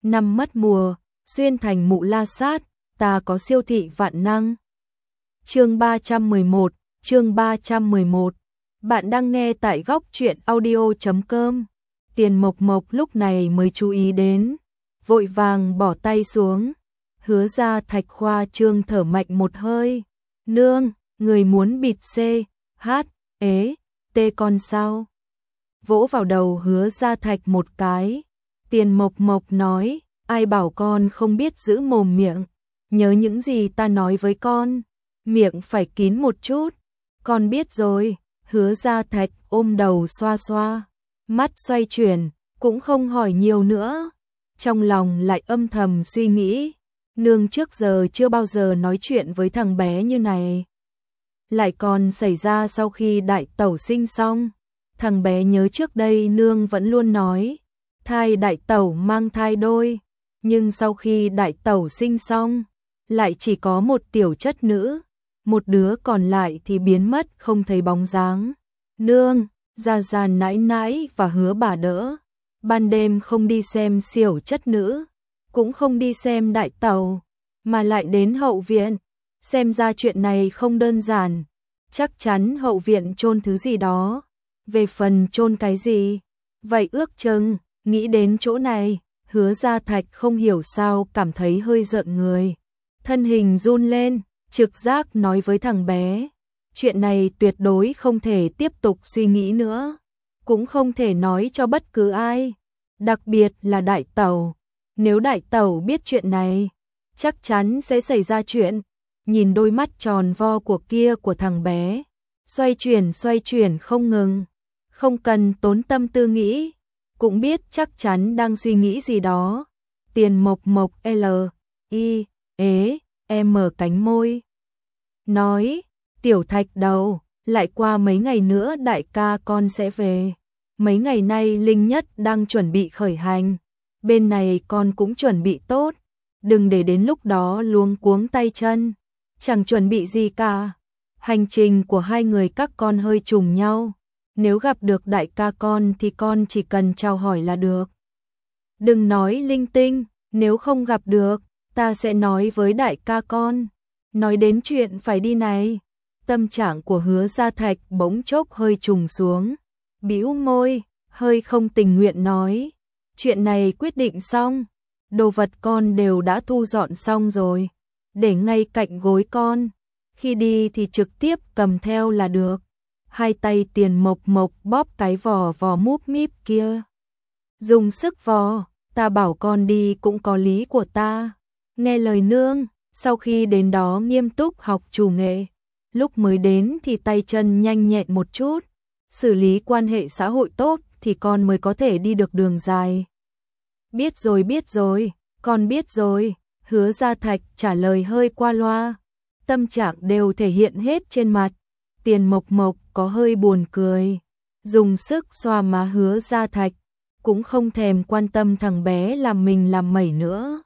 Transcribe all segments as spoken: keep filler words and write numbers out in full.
năm mất mùa, xuyên thành mụ la sát, ta có siêu thị vạn năng. Chương ba trăm mười một, chương ba trăm mười một. Bạn đang nghe tại góc truyện audio chấm com. Tiền Mộc Mộc lúc này mới chú ý đến, vội vàng bỏ tay xuống. Hứa Gia Thạch khoa trương thở mạnh một hơi. Nương, người muốn bịt C, H, ế, T con sao? Vỗ vào đầu Hứa Gia Thạch một cái. Tiền Mộc Mộc nói, ai bảo con không biết giữ mồm miệng, nhớ những gì ta nói với con, miệng phải kín một chút. Con biết rồi. Hứa Gia Thạch ôm đầu xoa xoa, mắt xoay chuyển, cũng không hỏi nhiều nữa. Trong lòng lại âm thầm suy nghĩ, nương trước giờ chưa bao giờ nói chuyện với thằng bé như này. Lại còn xảy ra sau khi đại tẩu sinh xong. Thằng bé nhớ trước đây nương vẫn luôn nói, thai đại tẩu mang thai đôi, nhưng sau khi đại tẩu sinh xong, lại chỉ có một tiểu chất nữ, một đứa còn lại thì biến mất không thấy bóng dáng. Nương, Gia Gia nãi nãi và Hứa bà đỡ, ban đêm không đi xem xỉu chất nữ, cũng không đi xem đại tẩu, mà lại đến hậu viện. Xem ra chuyện này không đơn giản, chắc chắn hậu viện chôn thứ gì đó. Về phần chôn cái gì, vậy ước chừng, nghĩ đến chỗ này, Hứa Gia Thạch không hiểu sao cảm thấy hơi rợn người. Thân hình run lên, trực giác nói với thằng bé, chuyện này tuyệt đối không thể tiếp tục suy nghĩ nữa, cũng không thể nói cho bất cứ ai, đặc biệt là đại tẩu. Nếu đại tẩu biết chuyện này, chắc chắn sẽ xảy ra chuyện. Nhìn đôi mắt tròn vo của kia của thằng bé, xoay chuyển xoay chuyển không ngừng, không cần tốn tâm tư nghĩ, cũng biết chắc chắn đang suy nghĩ gì đó. Tiền Mộc Mộc L, I, ế, M cánh môi. Nói, tiểu Thạch đầu, lại qua mấy ngày nữa đại ca con sẽ về. Mấy ngày nay Linh Nhất đang chuẩn bị khởi hành, bên này con cũng chuẩn bị tốt, đừng để đến lúc đó luống cuống tay chân. Chẳng chuẩn bị gì cả, hành trình của hai người các con hơi trùng nhau. Nếu gặp được đại ca con thì con chỉ cần chào hỏi là được. Đừng nói linh tinh, nếu không gặp được, ta sẽ nói với đại ca con. Nói đến chuyện phải đi này, tâm trạng của Hứa Gia Thạch bỗng chốc hơi trùng xuống, bĩu môi, hơi không tình nguyện nói, chuyện này quyết định xong, đồ vật con đều đã thu dọn xong rồi, để ngay cạnh gối con, khi đi thì trực tiếp cầm theo là được. Hai tay Tiền Mộc Mộc bóp cái vò vò múp míp kia, dùng sức vò, ta bảo con đi cũng có lý của ta, nghe lời nương. Sau khi đến đó nghiêm túc học chủ nghệ, lúc mới đến thì tay chân nhanh nhẹn một chút, xử lý quan hệ xã hội tốt thì con mới có thể đi được đường dài. Biết rồi biết rồi, con biết rồi. Hứa Gia Thạch trả lời hơi qua loa, tâm trạng đều thể hiện hết trên mặt. Tiền Mộc Mộc có hơi buồn cười, dùng sức xoa má Hứa Gia Thạch, cũng không thèm quan tâm thằng bé làm mình làm mẩy nữa.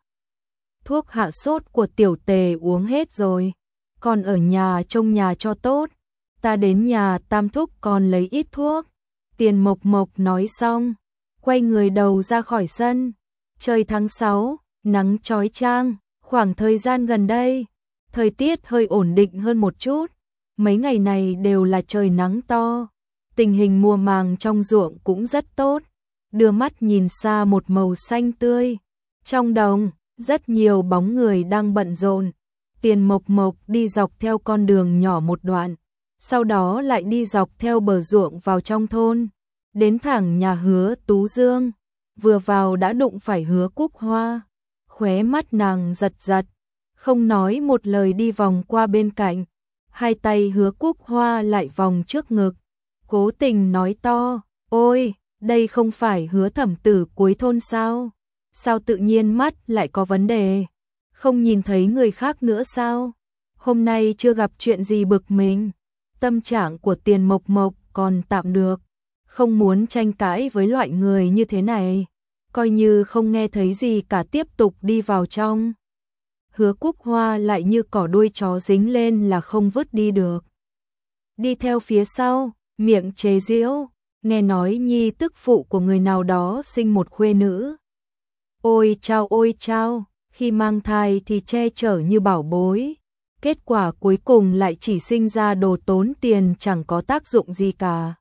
Thuốc hạ sốt của tiểu Tề uống hết rồi, còn ở nhà trông nhà cho tốt, ta đến nhà Tam thúc còn lấy ít thuốc. Tiền Mộc Mộc nói xong, quay người đầu ra khỏi sân. Trời tháng sáu, nắng chói chang, khoảng thời gian gần đây, thời tiết hơi ổn định hơn một chút, mấy ngày này đều là trời nắng to, tình hình mùa màng trong ruộng cũng rất tốt, đưa mắt nhìn xa một màu xanh tươi. Trong đồng, rất nhiều bóng người đang bận rộn. Tiền Mộc Mộc đi dọc theo con đường nhỏ một đoạn, sau đó lại đi dọc theo bờ ruộng vào trong thôn, đến thẳng nhà Hứa Tú Dương, vừa vào đã đụng phải Hứa Cúc Hoa. Khóe mắt nàng giật giật, không nói một lời đi vòng qua bên cạnh, hai tay Hứa Cúc Hoa lại vòng trước ngực, cố tình nói to, ôi, đây không phải Hứa thẩm tử cuối thôn sao? Sao tự nhiên mắt lại có vấn đề? Không nhìn thấy người khác nữa sao? Hôm nay chưa gặp chuyện gì bực mình. Tâm trạng của Tiền Mộc Mộc còn tạm được, không muốn tranh cãi với loại người như thế này, coi như không nghe thấy gì cả tiếp tục đi vào trong. Hứa Cúc Hoa lại như cỏ đuôi chó dính lên là không vứt đi được. Đi theo phía sau, miệng chế giễu, nghe nói nhi tức phụ của người nào đó sinh một khuê nữ. Ôi chao ôi chao, khi mang thai thì che chở như bảo bối. Kết quả cuối cùng lại chỉ sinh ra đồ tốn tiền chẳng có tác dụng gì cả.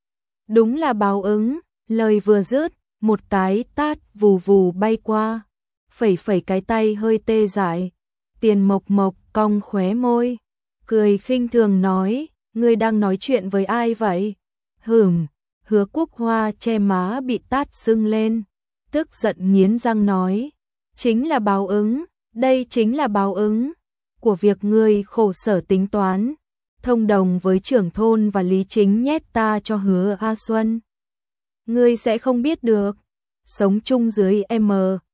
Đúng là báo ứng, lời vừa dứt, một cái tát vù vù bay qua. Phẩy phẩy cái tay hơi tê dại. Tiền Mộc Mộc cong khóe môi, cười khinh thường nói, ngươi đang nói chuyện với ai vậy? Hửm, Hứa Quốc Hoa che má bị tát sưng lên, tức giận nghiến răng nói, chính là báo ứng, đây chính là báo ứng của việc ngươi khổ sở tính toán, thông đồng với trưởng thôn và Lý Chính nhét ta cho Hứa A Xuân. Ngươi sẽ không biết được, sống chung dưới M,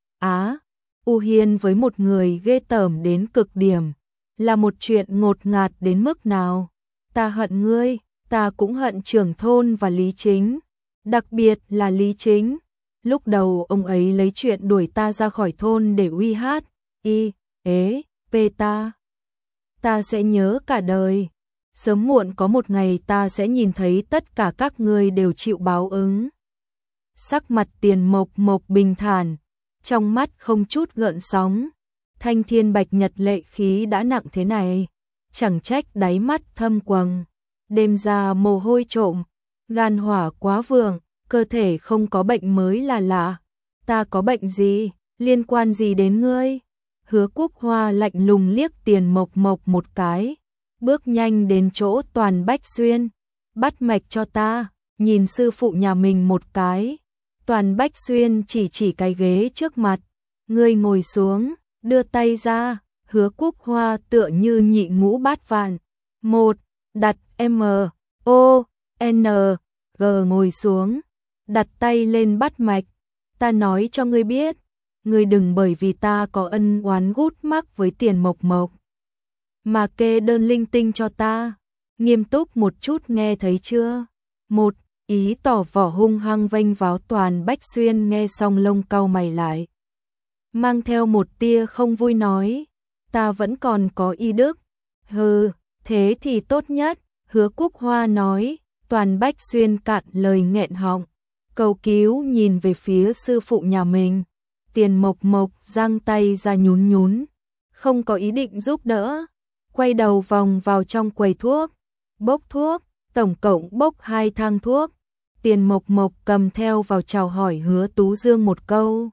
Á, U Hiên với một người ghê tởm đến cực điểm, là một chuyện ngột ngạt đến mức nào. Ta hận ngươi, ta cũng hận trưởng thôn và Lý Chính, đặc biệt là Lý Chính. Lúc đầu ông ấy lấy chuyện đuổi ta ra khỏi thôn để uy hát, y, ế, pê ta. Ta sẽ nhớ cả đời. Sớm muộn có một ngày ta sẽ nhìn thấy tất cả các ngươi đều chịu báo ứng. Sắc mặt Tiền Mộc Mộc bình thản, trong mắt không chút gợn sóng. Thanh Thiên Bạch Nhật lệ khí đã nặng thế này, chẳng trách đáy mắt thâm quầng, đêm ra mồ hôi trộm, gan hỏa quá vượng, cơ thể không có bệnh mới là lạ. Ta có bệnh gì, liên quan gì đến ngươi? Hứa Quốc Hoa lạnh lùng liếc Tiền Mộc Mộc một cái, bước nhanh đến chỗ Toàn Bách Xuyên, bắt mạch cho ta, nhìn sư phụ nhà mình một cái. Toàn Bách Xuyên chỉ chỉ cái ghế trước mặt, ngươi ngồi xuống, đưa tay ra. Hứa Quốc Hoa tựa như nhị ngũ bát vạn, một, đặt M, O, N, G ngồi xuống, đặt tay lên bắt mạch. Ta nói cho ngươi biết, ngươi đừng bởi vì ta có ân oán gút mắc với Tiền Mộc Mộc mà kê đơn linh tinh cho ta. Nghiêm túc một chút nghe thấy chưa? Một, ý tỏ vỏ hung hăng vênh váo. Toàn Bách Xuyên nghe xong lông cau mày lại, mang theo một tia không vui nói, ta vẫn còn có y đức. Hừ, thế thì tốt nhất. Hứa Quốc Hoa nói. Toàn Bách Xuyên cạn lời nghẹn họng, cầu cứu nhìn về phía sư phụ nhà mình. Tiền Mộc Mộc giang tay ra nhún nhún, không có ý định giúp đỡ, quay đầu vòng vào trong quầy thuốc, bốc thuốc, tổng cộng bốc hai thang thuốc. Tiền Mộc Mộc cầm theo vào chào hỏi Hứa Tú Dương một câu,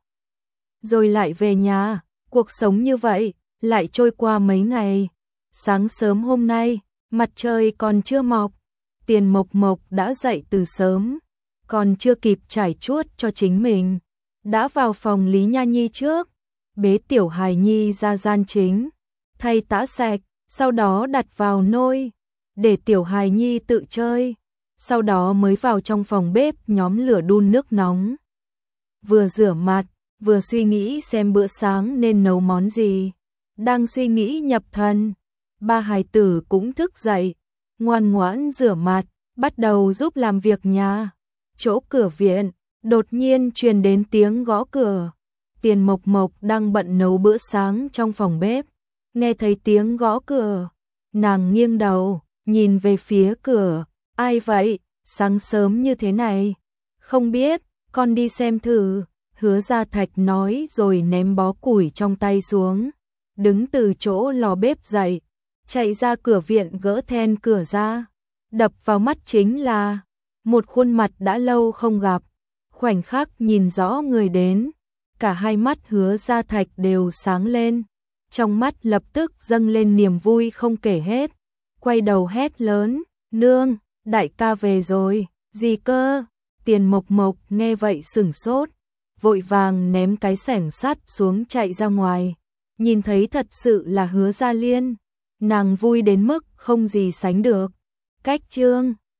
rồi lại về nhà. Cuộc sống như vậy lại trôi qua mấy ngày. Sáng sớm hôm nay, mặt trời còn chưa mọc, Tiền Mộc Mộc đã dậy từ sớm, còn chưa kịp trải chuốt cho chính mình, đã vào phòng Lý Nha Nhi trước, bế Tiểu Hài Nhi ra gian chính, thay tã sạch, sau đó đặt vào nôi, để Tiểu Hài Nhi tự chơi, sau đó mới vào trong phòng bếp nhóm lửa đun nước nóng. Vừa rửa mặt, vừa suy nghĩ xem bữa sáng nên nấu món gì. Đang suy nghĩ nhập thần, ba hài tử cũng thức dậy, ngoan ngoãn rửa mặt, bắt đầu giúp làm việc nhà. Chỗ cửa viện, đột nhiên truyền đến tiếng gõ cửa. Tiền Mộc Mộc đang bận nấu bữa sáng trong phòng bếp, nghe thấy tiếng gõ cửa, nàng nghiêng đầu, nhìn về phía cửa. Ai vậy, sáng sớm như thế này? Không biết, con đi xem thử. Hứa Gia Thạch nói rồi ném bó củi trong tay xuống, đứng từ chỗ lò bếp dậy, chạy ra cửa viện gỡ then cửa ra. Đập vào mắt chính là một khuôn mặt đã lâu không gặp. Khoảnh khắc nhìn rõ người đến, cả hai mắt Hứa Gia Thạch đều sáng lên, trong mắt lập tức dâng lên niềm vui không kể hết. Quay đầu hét lớn, nương, đại ca về rồi. Gì cơ? Tiền Mộc Mộc nghe vậy sửng sốt, vội vàng ném cái xẻng sắt xuống chạy ra ngoài. Nhìn thấy thật sự là Hứa Gia Liên, nàng vui đến mức không gì sánh được. Cách chương